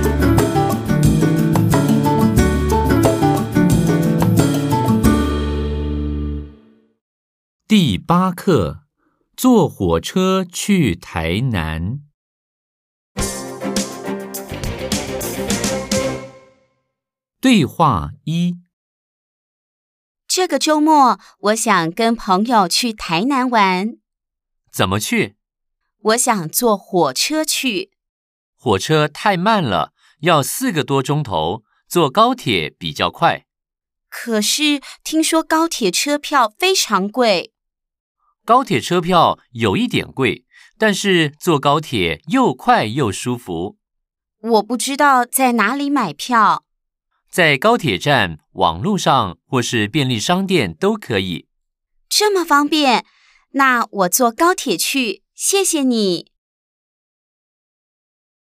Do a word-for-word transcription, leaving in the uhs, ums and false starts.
第八课，坐火车去台南。对话一： 这个周末，我想跟朋友去台南玩。 怎么去？ 我想坐火车去。 火车太慢了，要四个多钟头，坐高铁比较快。 可是听说高铁车票非常贵。 高铁车票有一点贵，但是坐高铁又快又舒服。 我不知道在哪里买票。 在高铁站、网路上或是便利商店都可以。 这么方便，那我坐高铁去，谢谢你。